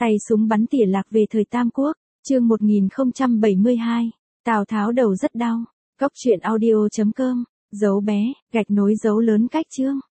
Tay súng bắn tỉa lạc về thời Tam Quốc, chương 1072, Tào Tháo đầu rất đau. Cốc truyện audio.com, dấu bé, gạch nối dấu lớn cách chương.